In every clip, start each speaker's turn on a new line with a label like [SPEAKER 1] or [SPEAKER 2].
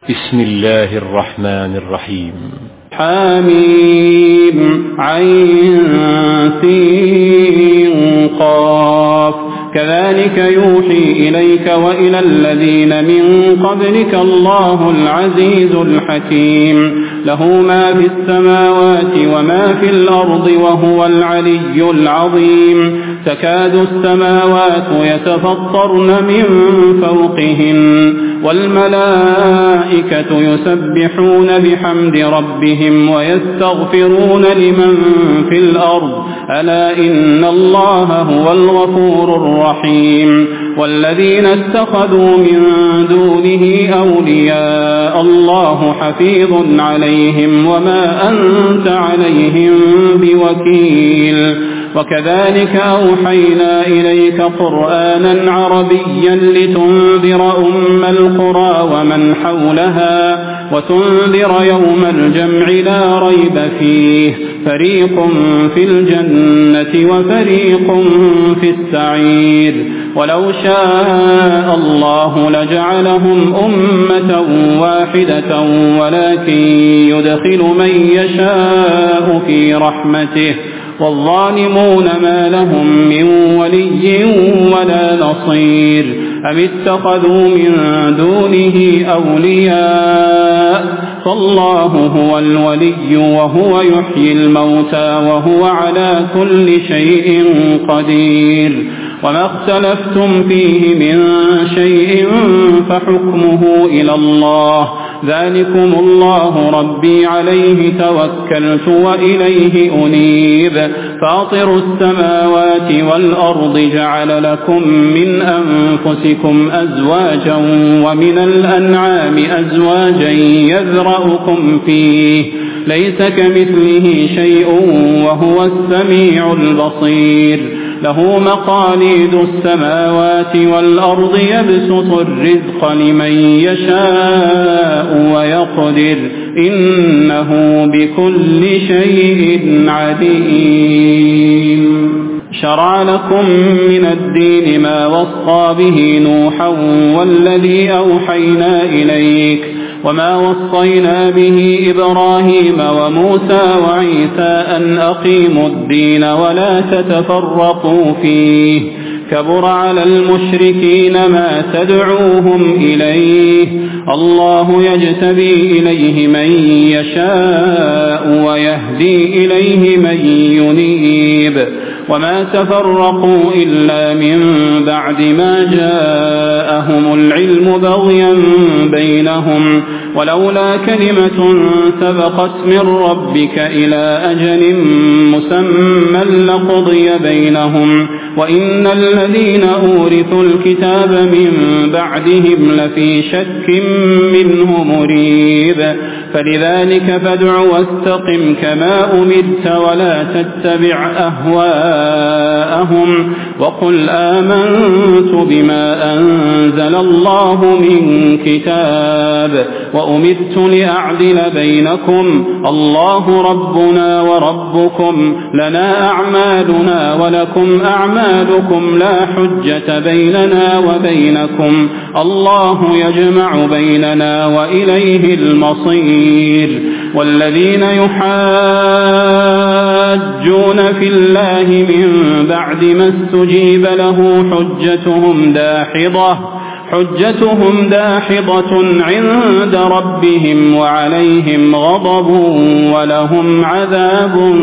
[SPEAKER 1] بسم الله الرحمن الرحيم.
[SPEAKER 2] حميم عين سين قاف كذلك يوحي إليك وإلى الذين من قبلك الله العزيز الحكيم له ما في السماوات وما في الأرض وهو العلي العظيم تكاد السماوات يتفطرن من فوقهن والملائكة يسبحون بحمد ربهم ويستغفرون لمن في الأرض ألا إن الله هو الغفور الرحيم والذين اتخذوا من دونه أولياء الله حفيظ عليهم وما أنت عليهم بوكيل وكذلك أوحينا إليك قرآنا عربيا لتنذر أم القرى ومن حولها وتنذر يوم الجمع لا ريب فيه فريق في الجنة وفريق في السعير ولو شاء الله لجعلهم أمة واحدة ولكن يدخل من يشاء في رحمته والظالمون ما لهم من ولي ولا نصير أم اتخذوا من دونه أولياء فالله هو الولي وهو يحيي الموتى وهو على كل شيء قدير وما اختلفتم فيه من شيء فحكمه إلى الله ذلكم الله ربي عليه توكلت وإليه أنيب فاطر السماوات والأرض جعل لكم من أنفسكم أزواجا ومن الأنعام أزواجا يذرأكم فيه ليس كمثله شيء وهو السميع البصير له مقاليد السماوات والأرض يبسط الرزق لمن يشاء ويقدر إنه بكل شيء عليم شرع لكم من الدين ما وصى به نوحا والذي أوحينا إليك وما وصينا به إبراهيم وموسى وعيسى أن أقيموا الدين ولا تتفرقوا فيه كبر على المشركين ما تدعوهم إليه الله يجتبي إليه من يشاء ويهدي إليه من ينيب وما تفرقوا إلا من بعد ما جاءهم العلم بغيا بينهم ولولا كلمة سبقت من ربك إلى أجل مسمى لقضي بينهم وإن الذين أورثوا الكتاب من بعدهم لفي شك منه مريب فلذلك فادع واستقم كما أمرت ولا تتبع أهواءهم وقل آمنت بما أنزل الله من كتاب وأمرت لأعدل بينكم الله ربنا وربكم لنا أعمالنا ولكم أعمالكم لا حجة بيننا وبينكم الله يجمع بيننا وإليه المصير والذين يحاجون في الله من بعد ما استجيب له حجتهم داحضة عند ربهم وعليهم غضب ولهم عذاب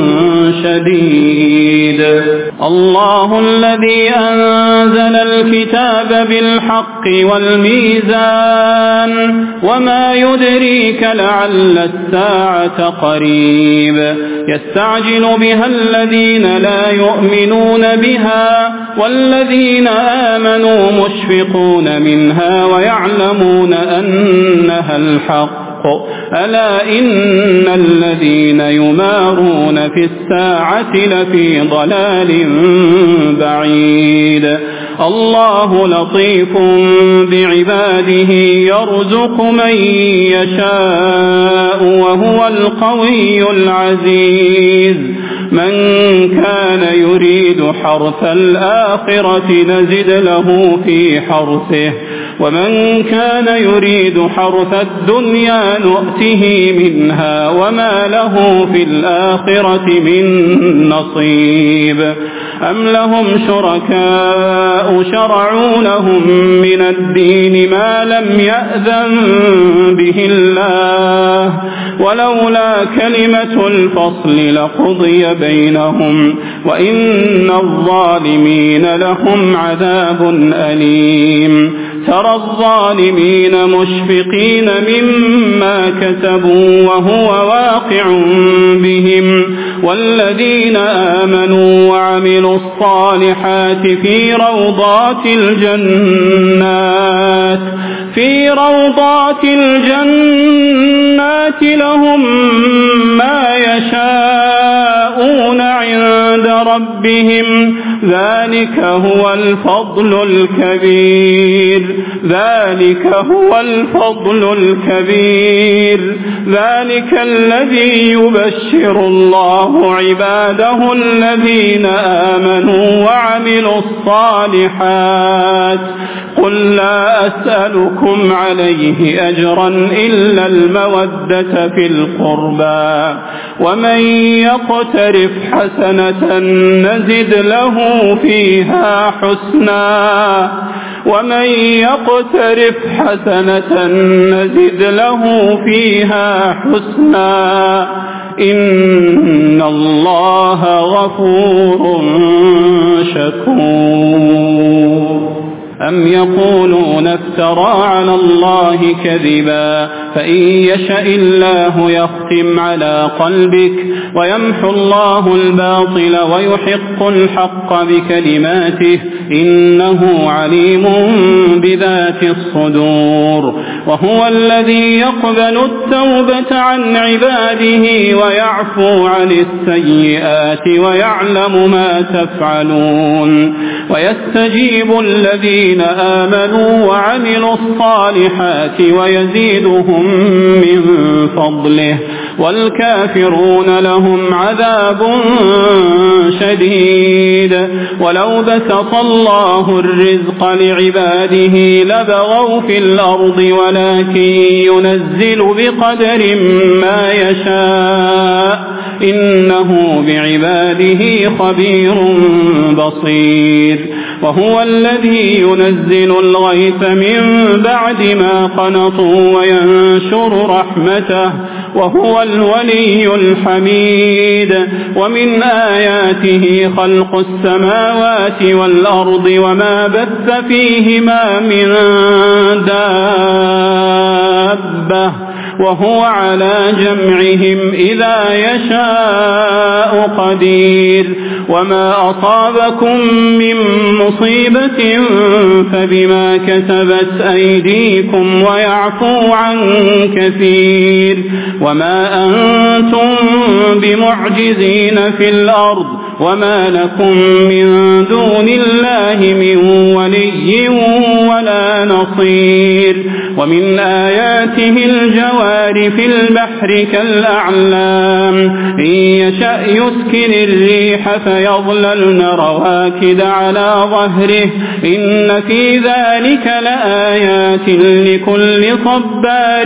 [SPEAKER 2] شديد الله الذي أنزل الكتاب بالحق والميزان وما يدريك لعل الساعة قريب يستعجل بها الذين لا يؤمنون بها والذين آمنوا مشفقون منها ويعلمون أنها الحق ألا إن الذين يمارون في الساعة لفي ضلال بعيد الله لطيف بعباده يرزق من يشاء وهو القوي العزيز من كان يريد حرث الآخرة نزد له في حرثه ومن كان يريد حرث الدنيا نؤته منها وما له في الآخرة من نصيب أم لهم شركاء شرعوا لهم من الدين ما لم يأذن به الله ولولا كلمة الفصل لقضي بينهم وإن الظالمين لهم عذاب أليم ترى الظالمين مشفقين مما كسبوا وهو واقع بهم والذين آمنوا وعملوا الصالحات في روضات الجنات لهم ما يشاءون عند ربهم ذلك هو الفضل الكبير ذلك الذي يبشر الله عباده الذين آمنوا وعملوا الصالحات قل لا أسألكم عليه أجرا إلا المودة في القربى ومن يقترف حسنة نزد له فيها حسنا إن الله غفور شكور أم يقولون افترى على الله كذبا فإن يشأ الله يختم على قلبك ويمحو الله الباطل ويحق الحق بكلماته إنه عليم بذات الصدور وهو الذي يقبل التوبة عن عباده ويعفو عن السيئات ويعلم ما تفعلون ويستجيب الذين آمنوا وعملوا الصالحات ويزيدهم من فضله والكافرون لهم عذاب شديد ولو بسط الله الرزق لعباده لبغوا في الأرض ولكن ينزل بقدر ما يشاء إنه بعباده خبير بصير وهو الذي ينزل الغيث من بعد ما قنطوا وينشر رحمته وهو الولي الحميد ومن آياته خلق السماوات والأرض وما بث فيهما من دابة وهو على جمعهم إذا يشاء قدير وما أصابكم من مصيبة فبما كسبت أيديكم ويعفو عن كثير وما أنتم بمعجزين في الأرض وما لكم من دون الله من ولي ولا نصير ومن آياته الجوار في البحر كالأعلام إن يشأ يسكن الريح فيظللن رواكد على ظهره إن في ذلك لآيات لكل صبار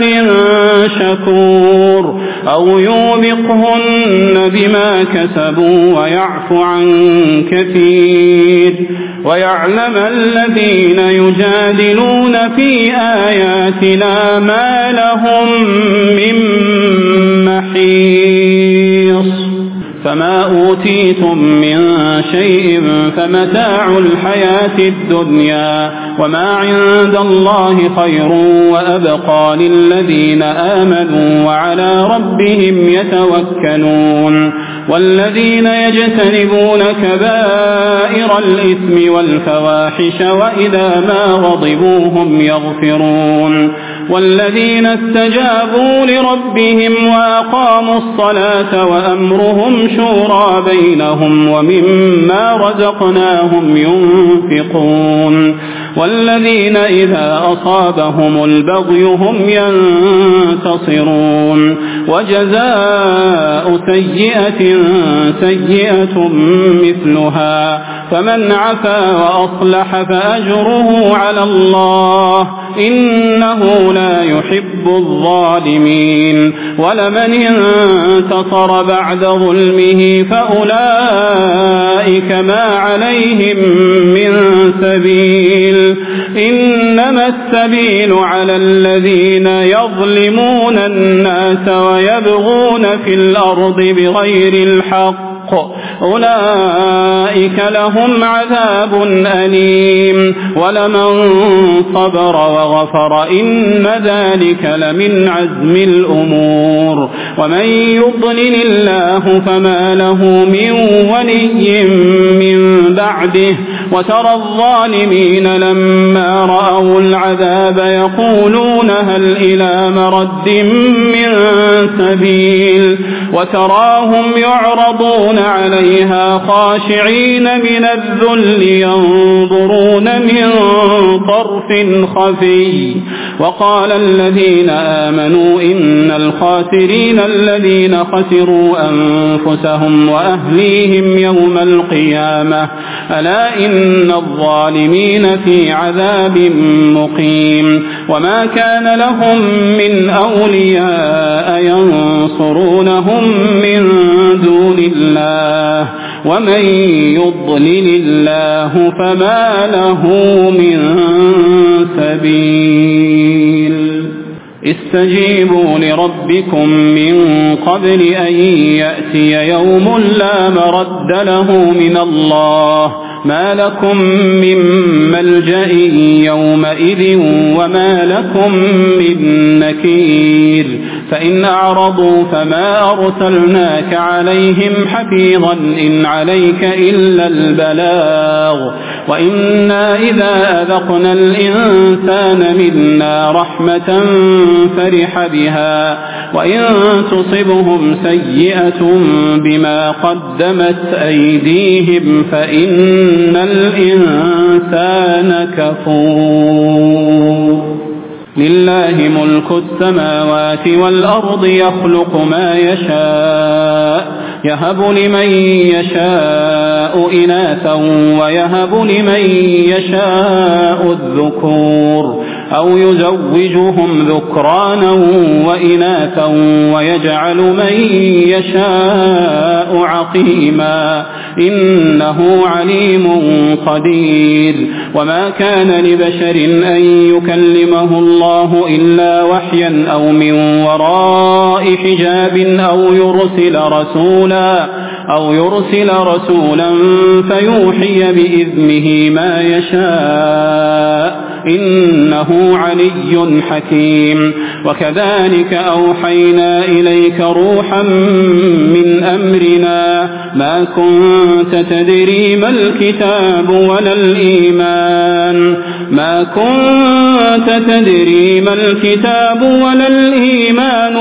[SPEAKER 2] شكور أو يوبقهن بما كسبوا ويعفو عن كثير ويعلم الذين يجادلون في آياتنا ما لهم من محيص فما أوتيتم من شيء فمتاع الحياة الدنيا وما عند الله خير وأبقى للذين آمنوا وعلى ربهم يتوكلون والذين يجتنبون كبائر الإثم والفواحش وإذا ما غضبوا هم يغفرون والذين استجابوا لربهم وأقاموا الصلاة وأمرهم شورى بينهم ومما رزقناهم ينفقون والذين إذا أصابهم البغي هم ينتصرون وجزاء سيئة سيئة مثلها فمن عفا وأصلح فأجره على الله إنه لا يحب الظالمين ولمن انتصر بعد ظلمه فأولئك ما عليهم من سبيل إنما السبيل على الذين يظلمون الناس ويبغون في الأرض بغير الحق أولئك لهم عذاب أليم ولمن صبر وغفر إن ذلك لمن عزم الأمور ومن يضلل الله فما له من ولي من بعده وترى الظالمين لما رأوا العذاب يقولون هل إلى مرد من سبيل وتراهم يعرضون عليها خاشعين من الذل ينظرون من طرف خفي وقال الذين آمنوا إن الخاسرين الذين خسروا أنفسهم وأهليهم يوم القيامة ألا إن الظالمين في عذاب مقيم وما كان لهم من أولياء ينصرونهم من دون الله ومن يضلل الله فما له من سبيل استجيبوا لربكم من قبل أن يأتي يوم لا مرد له من الله ما لكم من ملجأ يومئذ وما لكم من نكير فإن أعرضوا فما أرسلناك عليهم حفيظا إن عليك إلا البلاغ وإنا إذا أذقنا الإنسان منا رحمة فرح بها وإن تصبهم سيئة بما قدمت أيديهم فإن الإنسان كفور لله ملك السماوات والأرض يخلق ما يشاء يهب لمن يشاء إناثا ويهب لمن يشاء الذكور أو يزوجهم ذكرانا وإناثا ويجعل من يشاء عقيما إنه عليم قدير وما كان لبشر أن يكلمه الله إلا وحيا أو من وراء حجاب أو يرسل رسولا فيوحي بإذنه ما يشاء إنه علي حكيم وكذلك أوحينا إليك روحا من أمرنا ما كنت تدري ما الكتاب ولا الإيمان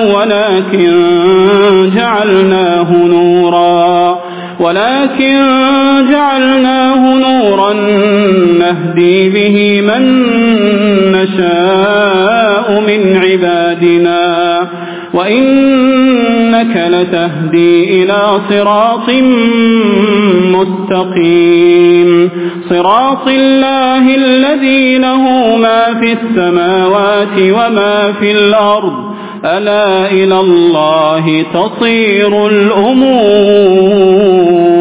[SPEAKER 2] ولكن جعلناه نورا نهدي به من نشاء من عبادنا وإنك لتهدي إلى صراط مستقيم صراط الله الذي له ما في السماوات وما في الأرض ألا إلى الله تصير الأمور